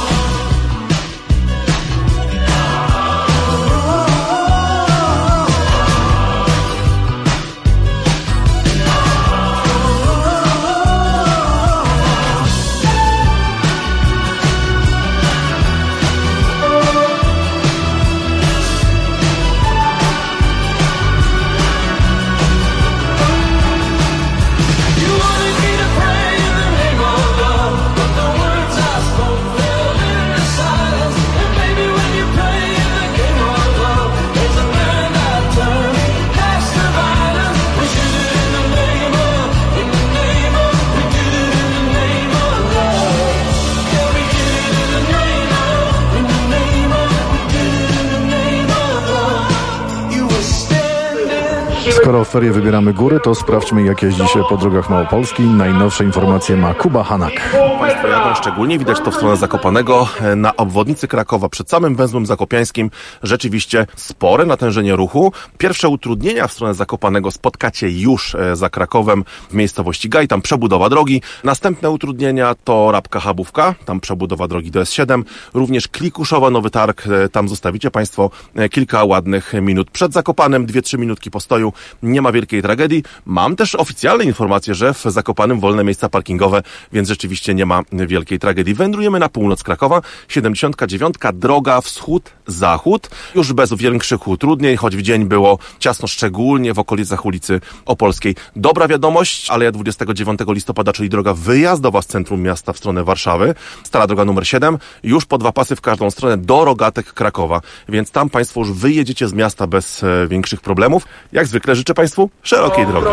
You wanted me to pray in the name of love, but the words I spoke fell into silence. And maybe when you pray in the game of love, there's a blind eye turn past the violence. We did it in the name of, we did it in the name of love. Yeah, we did it in the name of, we did it in the name of love. You were standing. Skoro w ferie wybieramy góry, to sprawdźmy, jak jeździ się po drogach Małopolski. Najnowsze informacje ma Kuba Hanak. Państwo jadą, szczególnie widać to w stronę Zakopanego, na obwodnicy Krakowa, przed samym węzłem zakopiańskim. Rzeczywiście spore natężenie ruchu. Pierwsze utrudnienia w stronę Zakopanego spotkacie już za Krakowem w miejscowości Gaj, tam przebudowa drogi. Następne utrudnienia to Rabka-Chabówka, tam przebudowa drogi do S7. Również Klikuszowa, Nowy Targ, tam zostawicie Państwo kilka ładnych minut przed Zakopanem, 2-3 minutki postoju. Nie ma wielkiej tragedii. Mam też oficjalne informacje, że w Zakopanem wolne miejsca parkingowe, więc rzeczywiście nie ma wielkiej tragedii. Wędrujemy na północ Krakowa, 79, droga wschód-zachód. Już bez większych utrudnień, choć w dzień było ciasno, szczególnie w okolicach ulicy Opolskiej. Dobra wiadomość, aleja 29 listopada, czyli droga wyjazdowa z centrum miasta w stronę Warszawy. Stara droga numer 7, już po 2 pasy w każdą stronę do Rogatek Krakowa, więc tam Państwo już wyjedziecie z miasta bez większych problemów. Jak zwykle życzę Państwu szerokiej drogi.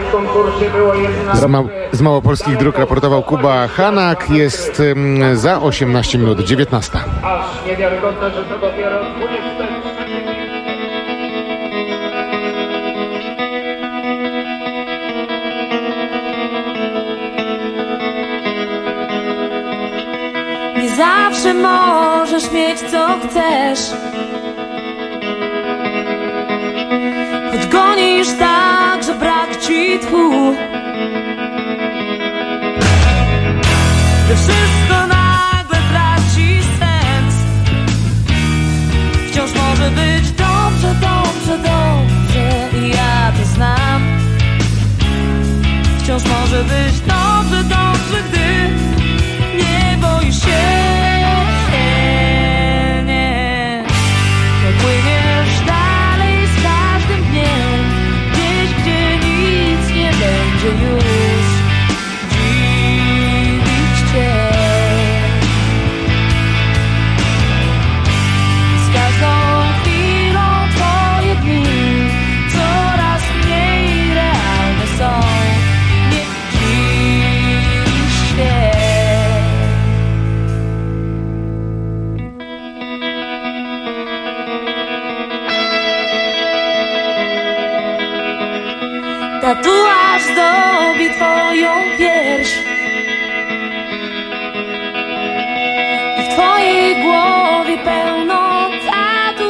Z małopolskich dróg raportował Kuba Hanak. Jest za 18 minut 19. Aż niewiarygodne, że to dopiero 20. Nie zawsze możesz mieć co chcesz, choć gonisz tak, że brak ci tchu. Gdy wszystko nagle traci sens, wciąż może być dobrze, dobrze, dobrze. I ja to znam. Wciąż może być dobrze, dobrze, gdy nie boisz się. Nie. Popłyniesz dalej z każdym dniem, gdzieś, gdzie nic nie będzie już dziwić cię. Z każdą chwilą twoje dni coraz mniej realne są. Nie dziwisz się. Tatuaż zdobi twoją pierś i w twojej głowie pełno tatuaży.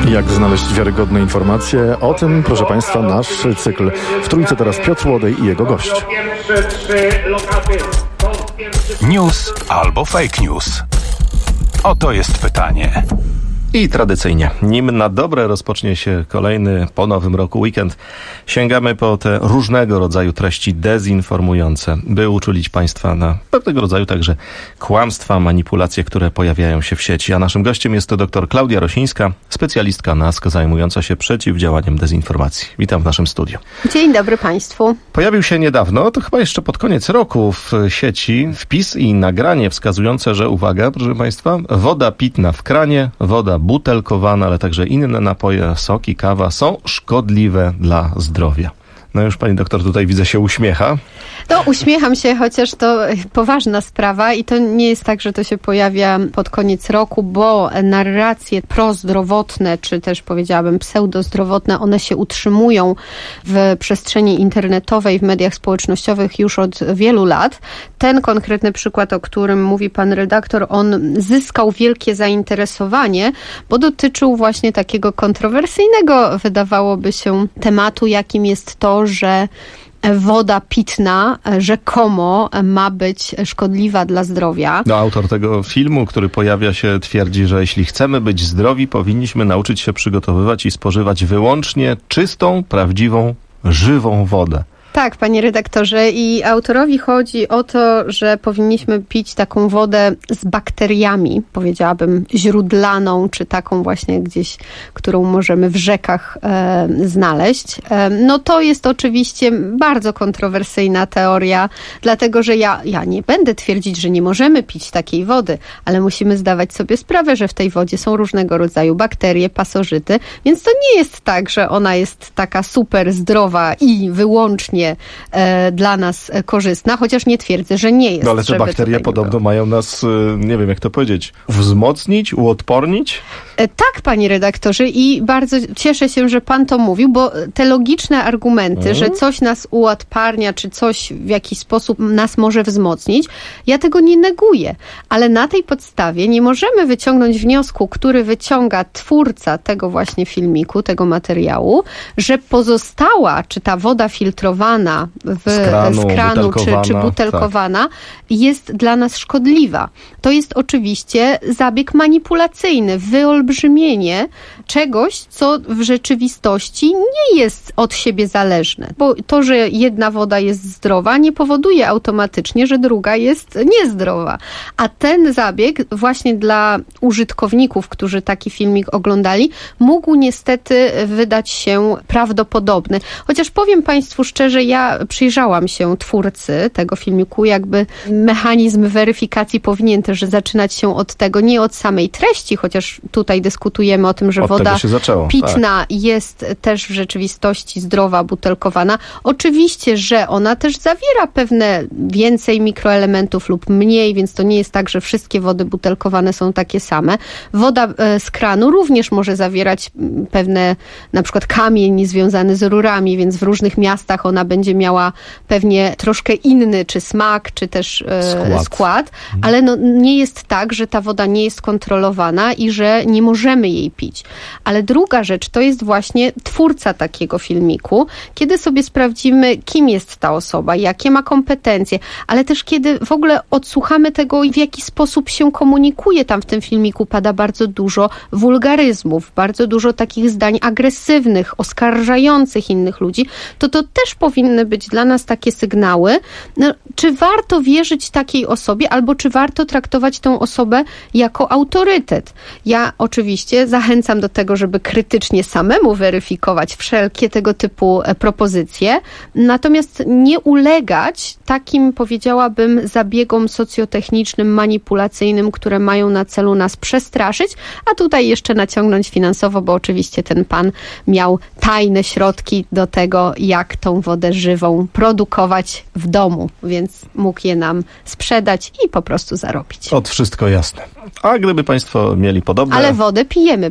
Jak znaleźć wiarygodne informacje? O tym, proszę Państwa, nasz cykl. W Trójce teraz Piotr Łodej i jego gość. News albo fake news? Oto jest pytanie. I tradycyjnie, nim na dobre rozpocznie się kolejny po nowym roku weekend, sięgamy po te różnego rodzaju treści dezinformujące, by uczulić Państwa na pewnego rodzaju także kłamstwa, manipulacje, które pojawiają się w sieci. A naszym gościem jest to dr Klaudia Rosińska, specjalistka NASK zajmująca się przeciwdziałaniem dezinformacji. Witam w naszym studiu. Dzień dobry Państwu. Pojawił się niedawno, to chyba jeszcze pod koniec roku w sieci, wpis i nagranie wskazujące, że uwaga, proszę Państwa, woda pitna w kranie, woda butelkowana, ale także inne napoje, soki, kawa są szkodliwe dla zdrowia. No już pani doktor tutaj widzę się uśmiecha. No uśmiecham się, chociaż to poważna sprawa i to nie jest tak, że to się pojawia pod koniec roku, bo narracje prozdrowotne, czy też powiedziałabym pseudozdrowotne, one się utrzymują w przestrzeni internetowej, w mediach społecznościowych już od wielu lat. Ten konkretny przykład, o którym mówi pan redaktor, on zyskał wielkie zainteresowanie, bo dotyczył właśnie takiego kontrowersyjnego, wydawałoby się, tematu, jakim jest to, że woda pitna rzekomo ma być szkodliwa dla zdrowia. No, autor tego filmu, który pojawia się, twierdzi, że jeśli chcemy być zdrowi, powinniśmy nauczyć się przygotowywać i spożywać wyłącznie czystą, prawdziwą, żywą wodę. Tak, panie redaktorze, i autorowi chodzi o to, że powinniśmy pić taką wodę z bakteriami, powiedziałabym źródlaną, czy taką właśnie gdzieś, którą możemy w rzekach znaleźć. No to jest oczywiście bardzo kontrowersyjna teoria, dlatego że ja nie będę twierdzić, że nie możemy pić takiej wody, ale musimy zdawać sobie sprawę, że w tej wodzie są różnego rodzaju bakterie, pasożyty, więc to nie jest tak, że ona jest taka super zdrowa i wyłącznie dla nas korzystna, chociaż nie twierdzę, że nie jest. No ale te bakterie podobno mają nas, nie wiem jak to powiedzieć, wzmocnić, uodpornić? Tak, panie redaktorze, i bardzo cieszę się, że pan to mówił, bo te logiczne argumenty, że coś nas uodparnia, czy coś w jakiś sposób nas może wzmocnić, ja tego nie neguję, ale na tej podstawie nie możemy wyciągnąć wniosku, który wyciąga twórca tego właśnie filmiku, tego materiału, że pozostała, czy ta woda filtrowana z kranu czy butelkowana jest dla nas szkodliwa. To jest oczywiście zabieg manipulacyjny, wyolbrzymienie czegoś, co w rzeczywistości nie jest od siebie zależne. Bo to, że jedna woda jest zdrowa, nie powoduje automatycznie, że druga jest niezdrowa. A ten zabieg właśnie dla użytkowników, którzy taki filmik oglądali, mógł niestety wydać się prawdopodobny. Chociaż powiem Państwu szczerze, ja przyjrzałam się twórcy tego filmiku, jakby mechanizm weryfikacji powinien też zaczynać się od tego, nie od samej treści, chociaż tutaj dyskutujemy o tym, że woda pitna jest też w rzeczywistości zdrowa, butelkowana. Oczywiście, że ona też zawiera pewne więcej mikroelementów lub mniej, więc to nie jest tak, że wszystkie wody butelkowane są takie same. Woda z kranu również może zawierać pewne, na przykład kamień związany z rurami, więc w różnych miastach ona będzie miała pewnie troszkę inny, czy smak, czy też skład, ale no, nie jest tak, że ta woda nie jest kontrolowana i że nie możemy jej pić. Ale druga rzecz to jest właśnie twórca takiego filmiku, kiedy sobie sprawdzimy, kim jest ta osoba, jakie ma kompetencje, ale też kiedy w ogóle odsłuchamy tego, w jaki sposób się komunikuje. Tam w tym filmiku pada bardzo dużo wulgaryzmów, bardzo dużo takich zdań agresywnych, oskarżających innych ludzi, to też powinny być dla nas takie sygnały, no, czy warto wierzyć takiej osobie, albo czy warto traktować tę osobę jako autorytet. Ja oczywiście zachęcam do tego, żeby krytycznie samemu weryfikować wszelkie tego typu propozycje, natomiast nie ulegać takim, powiedziałabym, zabiegom socjotechnicznym, manipulacyjnym, które mają na celu nas przestraszyć, a tutaj jeszcze naciągnąć finansowo, bo oczywiście ten pan miał tajne środki do tego, jak tą wodę żywą produkować w domu, więc mógł je nam sprzedać i po prostu zarobić. Wszystko jasne. A gdyby Państwo mieli podobne... Ale wodę pijemy, panie redaktorze.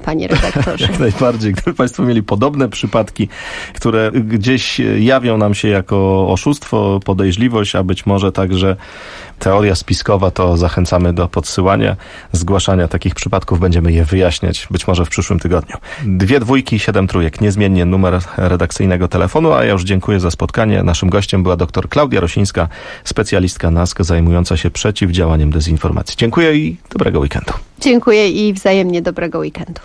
redaktorze. Jak najbardziej. Gdyby Państwo mieli podobne przypadki, które gdzieś jawią nam się jako oszustwo, podejrzliwość, a być może także teoria spiskowa, to zachęcamy do podsyłania, zgłaszania takich przypadków. Będziemy je wyjaśniać być może w przyszłym tygodniu. 2 dwójki, 7 trójek. Niezmiennie numer redakcyjnego telefonu, a ja już dziękuję za spotkanie. Naszym gościem była dr Klaudia Rosińska, specjalistka NASK zajmująca się przeciwdziałaniem dezinformacji. Dziękuję i dobrego weekendu. Dziękuję i wzajemnie dobrego weekendu.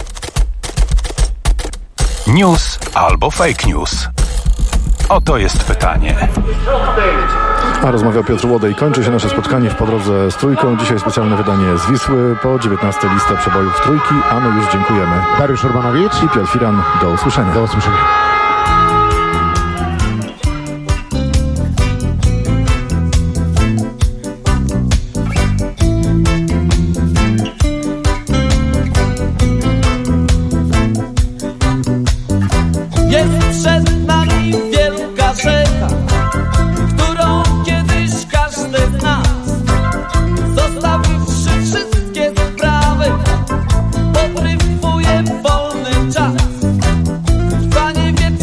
News albo fake news. Oto jest pytanie. A rozmawiał Piotr Łodej. Kończy się nasze spotkanie w Po drodze z Trójką. Dzisiaj specjalne wydanie z Wisły. Po 19 lista przebojów Trójki, a my już dziękujemy. Dariusz Urbanowicz i Piotr Firan. Do usłyszenia. Do usłyszenia. Jest przed nami wielka rzeka, którą kiedyś każdy z nas, zostawiwszy wszystkie sprawy, podrywuje wolny czas. Trwanie wieczne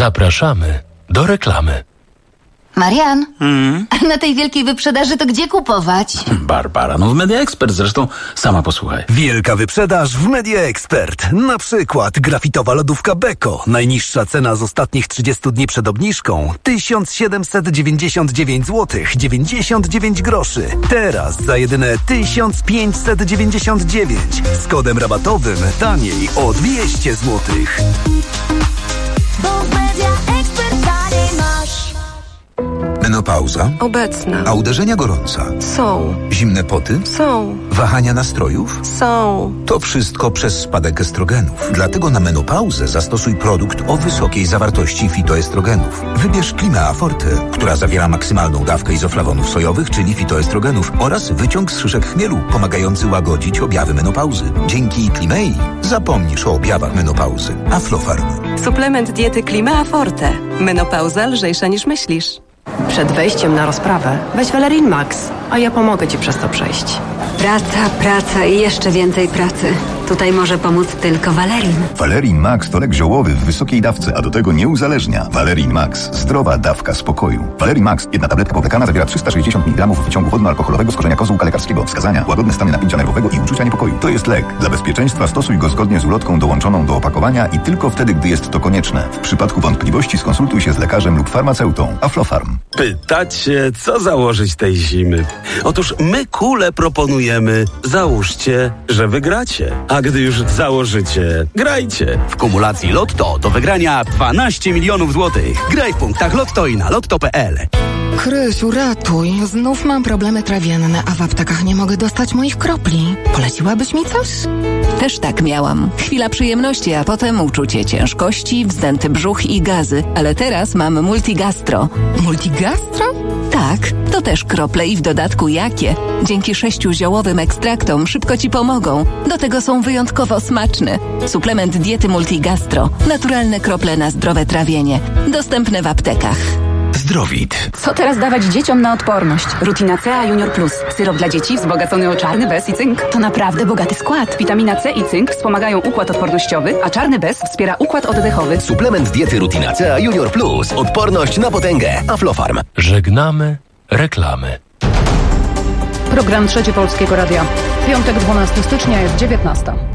Zapraszamy do reklamy. Marian, a na tej wielkiej wyprzedaży to gdzie kupować? Barbara, w Media Expert, zresztą sama posłuchaj. Wielka wyprzedaż w Media Expert. Na przykład grafitowa lodówka Beko. Najniższa cena z ostatnich 30 dni przed obniżką 1799 zł 99 groszy. Teraz za jedyne 1599. Z kodem rabatowym taniej o 200 zł. Bo w Media Expert taniej masz. Menopauza? Obecna. A uderzenia gorąca? Są. Zimne poty? Są. Wahania nastrojów? Są. To wszystko przez spadek estrogenów. Dlatego na menopauzę zastosuj produkt o wysokiej zawartości fitoestrogenów. Wybierz Climea Forte, która zawiera maksymalną dawkę izoflawonów sojowych, czyli fitoestrogenów oraz wyciąg z szyszek chmielu, pomagający łagodzić objawy menopauzy. Dzięki Climei zapomnisz o objawach menopauzy. Aflofarm. Suplement diety Climea Forte. Menopauza lżejsza niż myślisz. Przed wejściem na rozprawę weź Valerin Max, a ja pomogę Ci przez to przejść. Praca i jeszcze więcej pracy. Tutaj może pomóc tylko Valerin. Valerin Max to lek ziołowy w wysokiej dawce, a do tego nie uzależnia. Valerin Max. Zdrowa dawka spokoju. Valerin Max. Jedna tabletka powlekana zawiera 360 mg wyciągu wodno-alkoholowego z korzenia kozłka lekarskiego. Wskazania: łagodne stany napięcia nerwowego i uczucia niepokoju. To jest lek. Dla bezpieczeństwa stosuj go zgodnie z ulotką dołączoną do opakowania i tylko wtedy, gdy jest to konieczne. W przypadku wątpliwości skonsultuj się z lekarzem lub farmaceutą. Aflofarm. Pytacie, co założyć tej zimy? Otóż my kule proponujemy. Załóżcie, że wygracie. A gdy już założycie, grajcie. W kumulacji Lotto do wygrania 12 milionów złotych. Graj w punktach Lotto i na lotto.pl. Krysiu, ratuj. Znów mam problemy trawienne, a w aptekach nie mogę dostać moich kropli. Poleciłabyś mi coś? Też tak miałam. Chwila przyjemności, a potem uczucie ciężkości, wzdęty brzuch i gazy. Ale teraz mam Multigastro. Multigastro? Tak, to też krople i w dodatku jakie. Dzięki 6 ziołowym ekstraktom szybko Ci pomogą. Do tego są wyjątkowo smaczne. Suplement diety Multigastro. Naturalne krople na zdrowe trawienie. Dostępne w aptekach. Zdrowit. Co teraz dawać dzieciom na odporność? Rutina C Junior Plus. Syrop dla dzieci wzbogacony o czarny bez i cynk. To naprawdę bogaty skład. Witamina C i cynk wspomagają układ odpornościowy, a czarny bez wspiera układ oddechowy. Suplement diety Rutina C Junior Plus. Odporność na potęgę. Aflofarm. Żegnamy reklamy. Program Trzeci Polskiego Radia. Piątek, 12 stycznia jest 19.